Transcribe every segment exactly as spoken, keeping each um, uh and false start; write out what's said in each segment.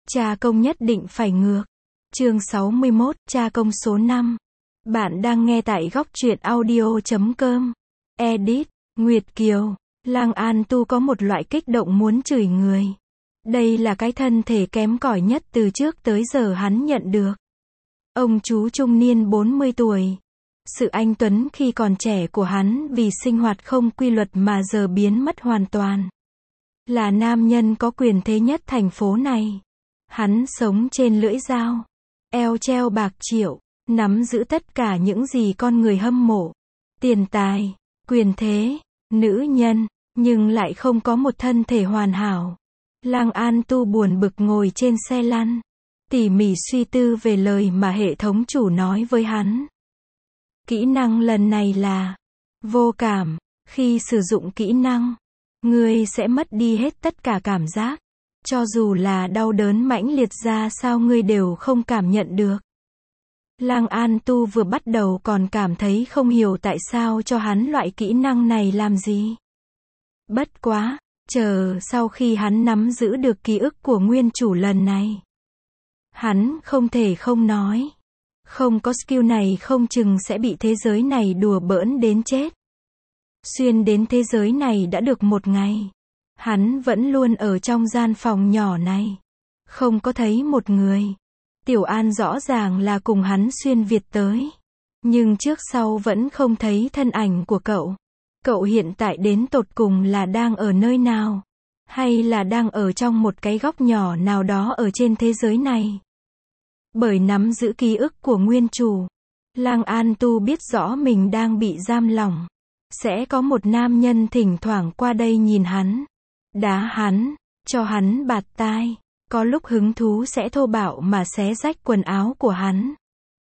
Cha công nhất định phải ngược. Chương sáu mươi mốt, cha công số năm. Bạn đang nghe tại góc truyện audio chấm com. Edit, Nguyệt Kiều. Lang An Tu có một loại kích động muốn chửi người. Đây là cái thân thể kém cỏi nhất từ trước tới giờ hắn nhận được. Ông chú trung niên bốn mươi tuổi. Sự anh tuấn khi còn trẻ của hắn vì sinh hoạt không quy luật mà giờ biến mất hoàn toàn. Là nam nhân có quyền thế nhất thành phố này. Hắn sống trên lưỡi dao, eo treo bạc triệu, nắm giữ tất cả những gì con người hâm mộ. Tiền tài, quyền thế, nữ nhân, nhưng lại không có một thân thể hoàn hảo. Lang An Tu buồn bực ngồi trên xe lăn, tỉ mỉ suy tư về lời mà hệ thống chủ nói với hắn. Kỹ năng lần này là vô cảm. Khi sử dụng kỹ năng, ngươi sẽ mất đi hết tất cả cảm giác. Cho dù là đau đớn mãnh liệt ra sao ngươi đều không cảm nhận được. Lang An Tu vừa bắt đầu còn cảm thấy không hiểu tại sao cho hắn loại kỹ năng này làm gì. Bất quá, chờ sau khi hắn nắm giữ được ký ức của nguyên chủ lần này. Hắn không thể không nói. Không có skill này không chừng sẽ bị thế giới này đùa bỡn đến chết. Xuyên đến thế giới này đã được một ngày. Hắn vẫn luôn ở trong gian phòng nhỏ này. Không có thấy một người. Tiểu An rõ ràng là cùng hắn xuyên Việt tới. Nhưng trước sau vẫn không thấy thân ảnh của cậu. Cậu hiện tại đến tột cùng là đang ở nơi nào? Hay là đang ở trong một cái góc nhỏ nào đó ở trên thế giới này? Bởi nắm giữ ký ức của nguyên chủ, Lang An Tu biết rõ mình đang bị giam lỏng. Sẽ có một nam nhân thỉnh thoảng qua đây nhìn hắn, đá hắn, cho hắn bạt tai, có lúc hứng thú sẽ thô bạo mà xé rách quần áo của hắn.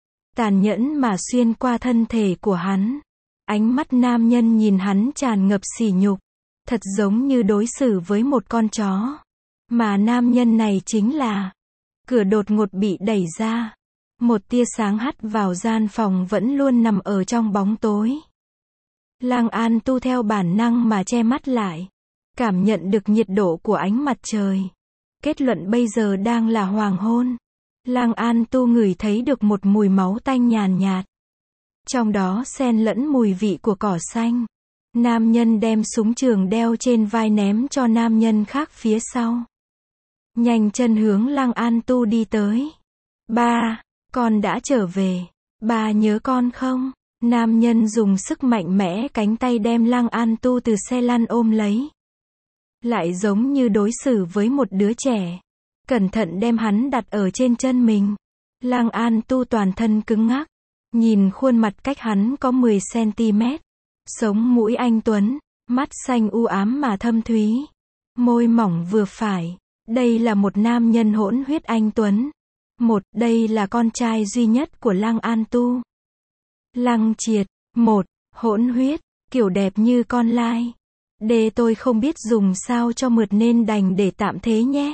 Tàn nhẫn mà xuyên qua thân thể của hắn. Ánh mắt nam nhân nhìn hắn tràn ngập sỉ nhục, thật giống như đối xử với một con chó. Mà nam nhân này chính là... Cửa đột ngột bị đẩy ra. Một tia sáng hắt vào gian phòng vẫn luôn nằm ở trong bóng tối. Lang An Tu theo bản năng mà che mắt lại. Cảm nhận được nhiệt độ của ánh mặt trời. Kết luận bây giờ đang là hoàng hôn. Lang An Tu ngửi thấy được một mùi máu tanh nhàn nhạt. Trong đó xen lẫn mùi vị của cỏ xanh. Nam nhân đem súng trường đeo trên vai ném cho nam nhân khác phía sau. Nhanh chân hướng Lang An Tu đi tới. Ba, con đã trở về. Ba nhớ con không? Nam nhân dùng sức mạnh mẽ cánh tay đem Lang An Tu từ xe lăn ôm lấy. Lại giống như đối xử với một đứa trẻ. Cẩn thận đem hắn đặt ở trên chân mình. Lang An Tu toàn thân cứng ngắc. Nhìn khuôn mặt cách hắn có mười xăng-ti-mét. Sống mũi anh tuấn. Mắt xanh u ám mà thâm thúy. Môi mỏng vừa phải. Đây là một nam nhân hỗn huyết anh tuấn. Một, đây là con trai duy nhất của Lang An Tu. Lăng Triệt. Một, hỗn huyết, kiểu đẹp như con lai. Đề tôi không biết dùng sao cho mượt nên đành để tạm thế nhé.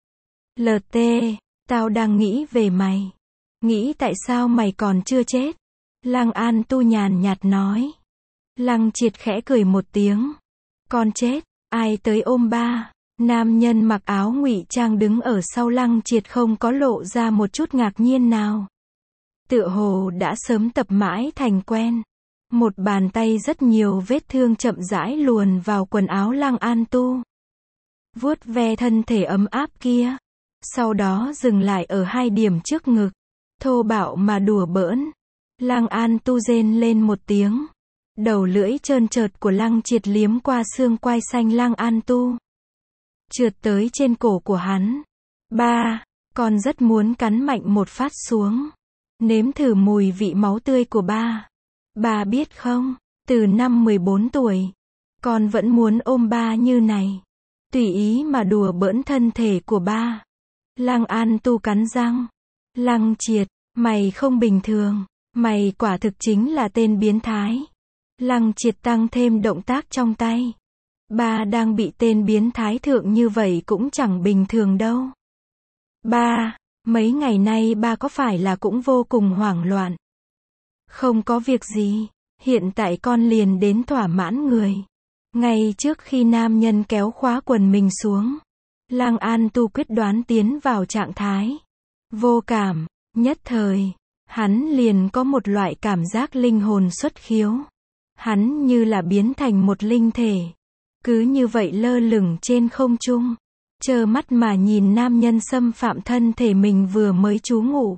lờ tê, tao đang nghĩ về mày. Nghĩ tại sao mày còn chưa chết? Lang An Tu nhàn nhạt nói. Lăng Triệt khẽ cười một tiếng. Con chết, ai tới ôm ba? Nam nhân mặc áo ngụy trang đứng ở sau Lăng Triệt không có lộ ra một chút ngạc nhiên nào. Tựa hồ đã sớm tập mãi thành quen. Một bàn tay rất nhiều vết thương chậm rãi luồn vào quần áo Lang An Tu. Vuốt ve thân thể ấm áp kia. Sau đó dừng lại ở hai điểm trước ngực. Thô bạo mà đùa bỡn. Lang An Tu rên lên một tiếng. Đầu lưỡi trơn trượt của Lăng Triệt liếm qua xương quai xanh Lang An Tu. Trượt tới trên cổ của hắn. Ba, con rất muốn cắn mạnh một phát xuống. Nếm thử mùi vị máu tươi của ba. Ba biết không, từ năm mười bốn tuổi, con vẫn muốn ôm ba như này. Tùy ý mà đùa bỡn thân thể của ba. Lang An Tu cắn răng. Lăng Triệt, mày không bình thường. Mày quả thực chính là tên biến thái. Lăng Triệt tăng thêm động tác trong tay. Ba đang bị tên biến thái thượng như vậy cũng chẳng bình thường đâu. Ba, mấy ngày nay ba có phải là cũng vô cùng hoảng loạn? Không có việc gì, hiện tại con liền đến thỏa mãn người. Ngay trước khi nam nhân kéo khóa quần mình xuống, Lăng An Tu quyết đoán tiến vào trạng thái vô cảm, nhất thời, hắn liền có một loại cảm giác linh hồn xuất khiếu. Hắn như là biến thành một linh thể, cứ như vậy lơ lửng trên không trung, trơ mắt mà nhìn nam nhân xâm phạm thân thể mình vừa mới trú ngụ.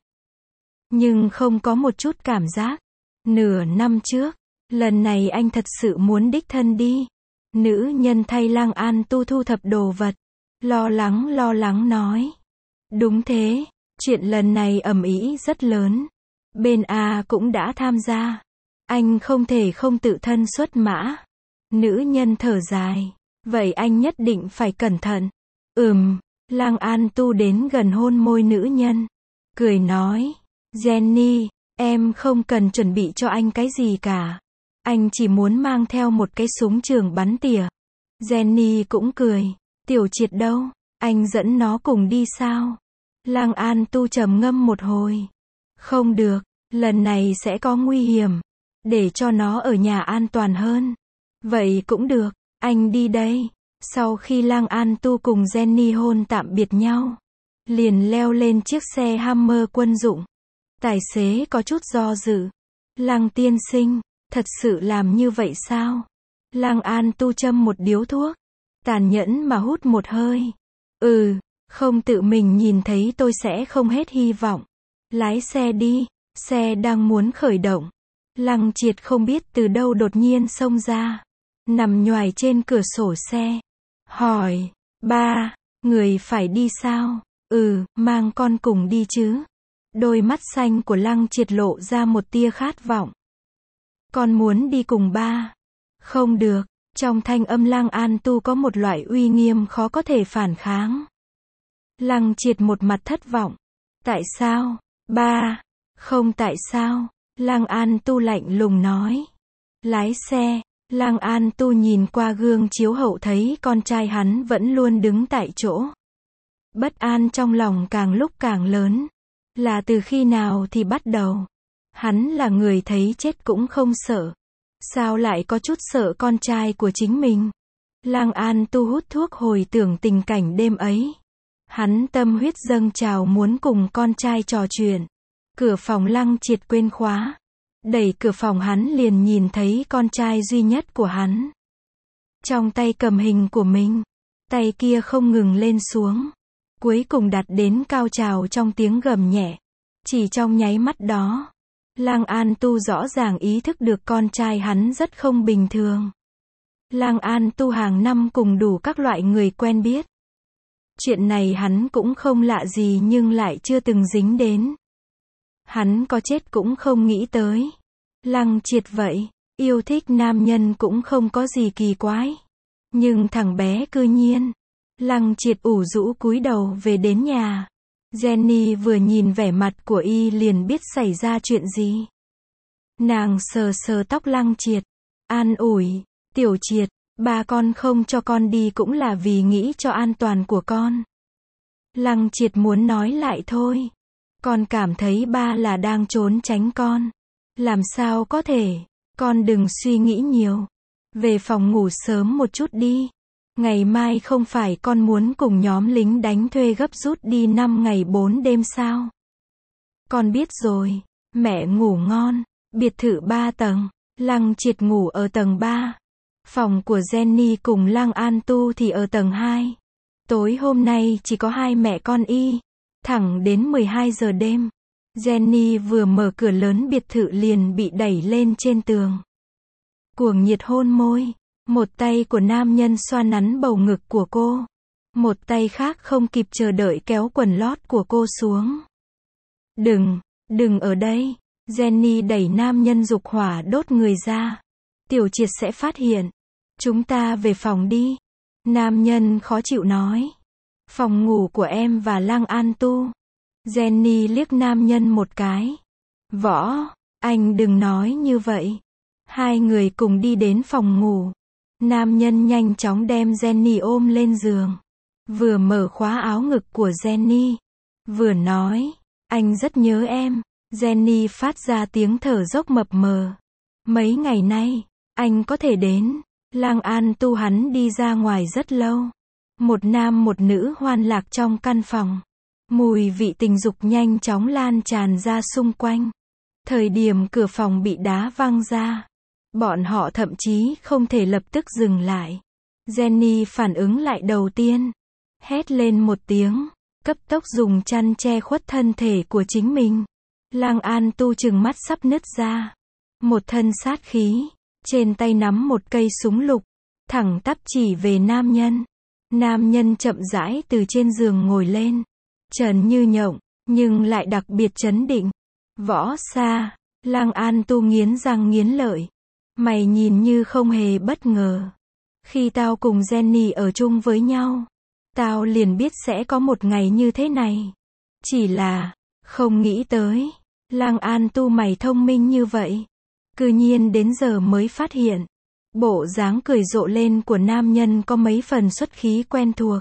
Nhưng không có một chút cảm giác. Nửa năm trước, lần này anh thật sự muốn đích thân đi. Nữ nhân thay Lăng An Tu thu thập đồ vật, lo lắng lo lắng nói. Đúng thế, chuyện lần này ầm ĩ rất lớn. Bên A cũng đã tham gia. Anh không thể không tự thân xuất mã. Nữ nhân thở dài. Vậy anh nhất định phải cẩn thận. Ừm, Lăng An Tu đến gần hôn môi nữ nhân. Cười nói. Jenny, em không cần chuẩn bị cho anh cái gì cả. Anh chỉ muốn mang theo một cái súng trường bắn tỉa. Jenny cũng cười. Tiểu Triệt đâu? Anh dẫn nó cùng đi sao? Lăng An Tu trầm ngâm một hồi. Không được, lần này sẽ có nguy hiểm. Để cho nó ở nhà an toàn hơn. Vậy cũng được, anh đi đây. Sau khi Lăng An Tu cùng Jenny hôn tạm biệt nhau, liền leo lên chiếc xe Hammer quân dụng. Tài xế có chút do dự. Lăng tiên sinh, thật sự làm như vậy sao? Lăng An Tu châm một điếu thuốc, tàn nhẫn mà hút một hơi. Ừ, không tự mình nhìn thấy tôi sẽ không hết hy vọng. Lái xe đi, xe đang muốn khởi động. Lăng Triệt không biết từ đâu đột nhiên xông ra, nằm nhoài trên cửa sổ xe. Hỏi, ba, người phải đi sao? Ừ, mang con cùng đi chứ. Đôi mắt xanh của Lăng Triệt lộ ra một tia khát vọng. Con muốn đi cùng ba. Không được, trong thanh âm Lăng An Tu có một loại uy nghiêm khó có thể phản kháng. Lăng Triệt một mặt thất vọng. Tại sao? Ba. Không tại sao? Lăng An Tu lạnh lùng nói. Lái xe. Lăng An Tu nhìn qua gương chiếu hậu thấy con trai hắn vẫn luôn đứng tại chỗ. Bất an trong lòng càng lúc càng lớn. Là từ khi nào thì bắt đầu? Hắn là người thấy chết cũng không sợ. Sao lại có chút sợ con trai của chính mình? Lăng An Tu hút thuốc hồi tưởng tình cảnh đêm ấy. Hắn tâm huyết dâng trào muốn cùng con trai trò chuyện. Cửa phòng Lăng Triệt quên khóa. Đẩy cửa phòng hắn liền nhìn thấy con trai duy nhất của hắn. Trong tay cầm hình của mình. Tay kia không ngừng lên xuống. Cuối cùng đặt đến cao trào trong tiếng gầm nhẹ. Chỉ trong nháy mắt đó, Lăng An Tu rõ ràng ý thức được con trai hắn rất không bình thường. Lăng An Tu hàng năm cùng đủ các loại người quen biết. Chuyện này hắn cũng không lạ gì nhưng lại chưa từng dính đến. Hắn có chết cũng không nghĩ tới. Lăng Triệt vậy, yêu thích nam nhân cũng không có gì kỳ quái. Nhưng thằng bé cư nhiên. Lăng Triệt ủ rũ cúi đầu về đến nhà. Jenny vừa nhìn vẻ mặt của y liền biết xảy ra chuyện gì. Nàng sờ sờ tóc Lăng Triệt. An ủi, Tiểu Triệt, ba con không cho con đi cũng là vì nghĩ cho an toàn của con. Lăng Triệt muốn nói lại thôi. Con cảm thấy ba là đang trốn tránh con. Làm sao có thể, con đừng suy nghĩ nhiều. Về phòng ngủ sớm một chút đi. Ngày mai không phải con muốn cùng nhóm lính đánh thuê gấp rút đi năm ngày bốn đêm sao? Con biết rồi, mẹ ngủ ngon. Biệt thự ba tầng, Lăng Triệt ngủ ở tầng ba. Phòng của Jenny cùng Lăng An Tu thì ở tầng hai. Tối hôm nay chỉ có hai mẹ con y. Thẳng đến mười hai giờ đêm. Jenny vừa mở cửa lớn biệt thự liền bị đẩy lên trên tường. Cuồng nhiệt hôn môi. Một tay của nam nhân xoa nắn bầu ngực của cô. Một tay khác không kịp chờ đợi kéo quần lót của cô xuống. Đừng, đừng ở đây. Jenny đẩy nam nhân dục hỏa đốt người ra. Tiểu Triệt sẽ phát hiện. Chúng ta về phòng đi. Nam nhân khó chịu nói. Phòng ngủ của em và Lăng An Tu. Jenny liếc nam nhân một cái. Võ, anh đừng nói như vậy. Hai người cùng đi đến phòng ngủ. Nam nhân nhanh chóng đem Jenny ôm lên giường. Vừa mở khóa áo ngực của Jenny. Vừa nói, anh rất nhớ em. Jenny phát ra tiếng thở dốc mập mờ. Mấy ngày nay, anh có thể đến. Lăng An Tu hắn đi ra ngoài rất lâu. Một nam một nữ hoan lạc trong căn phòng. Mùi vị tình dục nhanh chóng lan tràn ra xung quanh. Thời điểm cửa phòng bị đá văng ra, bọn họ thậm chí không thể lập tức dừng lại. Jenny phản ứng lại đầu tiên, hét lên một tiếng, cấp tốc dùng chăn che khuất thân thể của chính mình. Lăng An Tu trừng mắt sắp nứt ra. Một thân sát khí, trên tay nắm một cây súng lục, thẳng tắp chỉ về nam nhân. Nam nhân chậm rãi từ trên giường ngồi lên, trần như nhộng, nhưng lại đặc biệt trấn định. Võ Sa, Lăng An Tu nghiến răng nghiến lợi. Mày nhìn như không hề bất ngờ. Khi tao cùng Jenny ở chung với nhau, tao liền biết sẽ có một ngày như thế này. Chỉ là, không nghĩ tới, Lăng An Tu mày thông minh như vậy. Cư nhiên đến giờ mới phát hiện. Bộ dáng cười rộ lên của nam nhân có mấy phần xuất khí quen thuộc.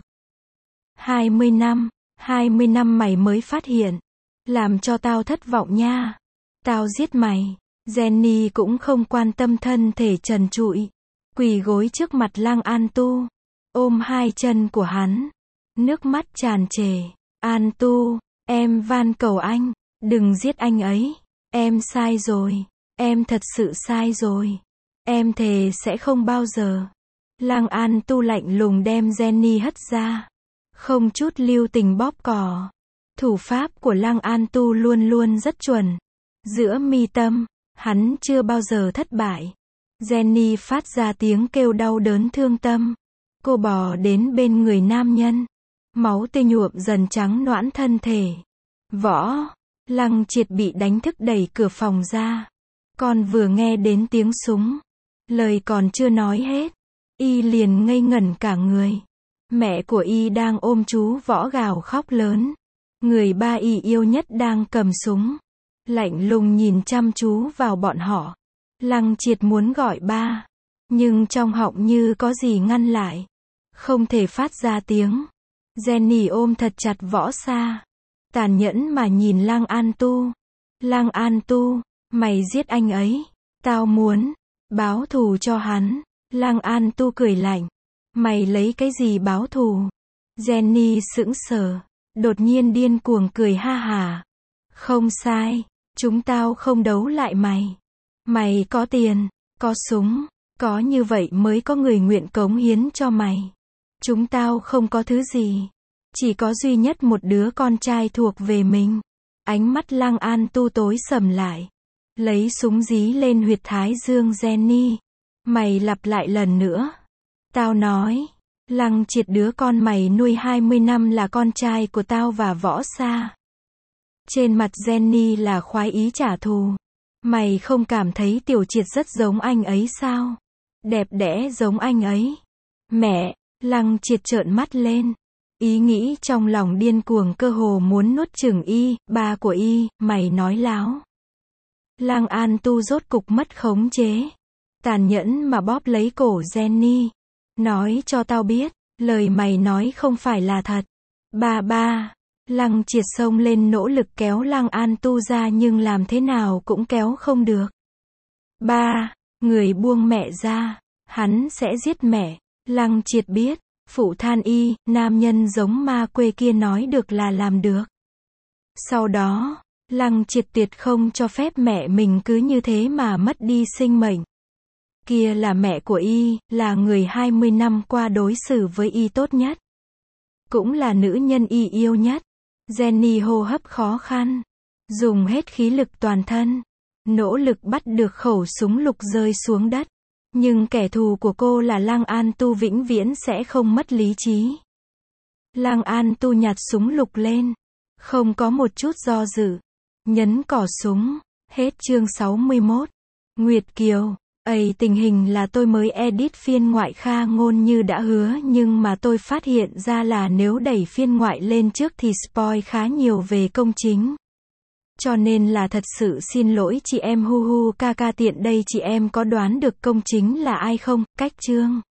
hai mươi năm, hai mươi năm mày mới phát hiện. Làm cho tao thất vọng nha. Tao giết mày. Jenny cũng không quan tâm thân thể trần trụi. Quỳ gối trước mặt Lăng An Tu. Ôm hai chân của hắn. Nước mắt tràn trề. An Tu, em van cầu anh. Đừng giết anh ấy. Em sai rồi. Em thật sự sai rồi. Em thề sẽ không bao giờ. Lăng An Tu lạnh lùng đem Jenny hất ra. Không chút lưu tình bóp cò. Thủ pháp của Lăng An Tu luôn luôn rất chuẩn. Giữa mi tâm, hắn chưa bao giờ thất bại. Jenny phát ra tiếng kêu đau đớn thương tâm. Cô bò đến bên người nam nhân. Máu tươi nhuộm dần trắng noãn thân thể. Võ, Lăng Triệt bị đánh thức đẩy cửa phòng ra. Con vừa nghe đến tiếng súng. Lời còn chưa nói hết. Y liền ngây ngẩn cả người. Mẹ của Y đang ôm chú Võ gào khóc lớn. Người ba Y yêu nhất đang cầm súng. Lạnh lùng nhìn chăm chú vào bọn họ. Lăng Triệt muốn gọi ba. Nhưng trong họng như có gì ngăn lại. Không thể phát ra tiếng. Jenny ôm thật chặt Võ Sa. Tàn nhẫn mà nhìn Lăng An Tu. Lăng An Tu, mày giết anh ấy. Tao muốn báo thù cho hắn. Lăng An Tu cười lạnh. Mày lấy cái gì báo thù? Jenny sững sờ. Đột nhiên điên cuồng cười ha hà. Không sai. Chúng tao không đấu lại mày. Mày có tiền, có súng, có như vậy mới có người nguyện cống hiến cho mày. Chúng tao không có thứ gì. Chỉ có duy nhất một đứa con trai thuộc về mình. Ánh mắt Lăng An Tu tối sầm lại. Lấy súng dí lên huyệt thái dương Jenny. Mày lặp lại lần nữa. Tao nói, Lăng Triệt đứa con mày nuôi hai mươi năm là con trai của tao và Võ Sa. Trên mặt Jenny là khoái ý trả thù. Mày không cảm thấy Tiểu Triệt rất giống anh ấy sao? Đẹp đẽ giống anh ấy. Mẹ, Lăng Triệt trợn mắt lên. Ý nghĩ trong lòng điên cuồng cơ hồ muốn nuốt chửng Y, ba của Y, mày nói láo. Lăng An Tu rốt cục mất khống chế. Tàn nhẫn mà bóp lấy cổ Jenny. Nói cho tao biết, lời mày nói không phải là thật. Ba ba. Lăng Triệt xông lên nỗ lực kéo Lăng An Tu ra nhưng làm thế nào cũng kéo không được. Ba, người buông mẹ ra. Hắn sẽ giết mẹ. Lăng Triệt biết. Phụ than Y, nam nhân giống ma quê kia nói được là làm được. Sau đó, Lăng Triệt tuyệt không cho phép mẹ mình cứ như thế mà mất đi sinh mệnh. Kia là mẹ của Y, là người hai mươi năm qua đối xử với Y tốt nhất. Cũng là nữ nhân Y yêu nhất. Jenny hô hấp khó khăn. Dùng hết khí lực toàn thân. Nỗ lực bắt được khẩu súng lục rơi xuống đất. Nhưng kẻ thù của cô là Lăng An Tu vĩnh viễn sẽ không mất lý trí. Lăng An Tu nhặt súng lục lên. Không có một chút do dự. Nhấn cò súng. Hết chương sáu mươi mốt. Nguyệt Kiều. Ây, tình hình là tôi mới edit phiên ngoại Kha Ngôn như đã hứa nhưng mà tôi phát hiện ra là nếu đẩy phiên ngoại lên trước thì spoil khá nhiều về công chính. Cho nên là thật sự xin lỗi chị em hu hu ca ca, tiện đây chị em có đoán được công chính là ai không? Cách chương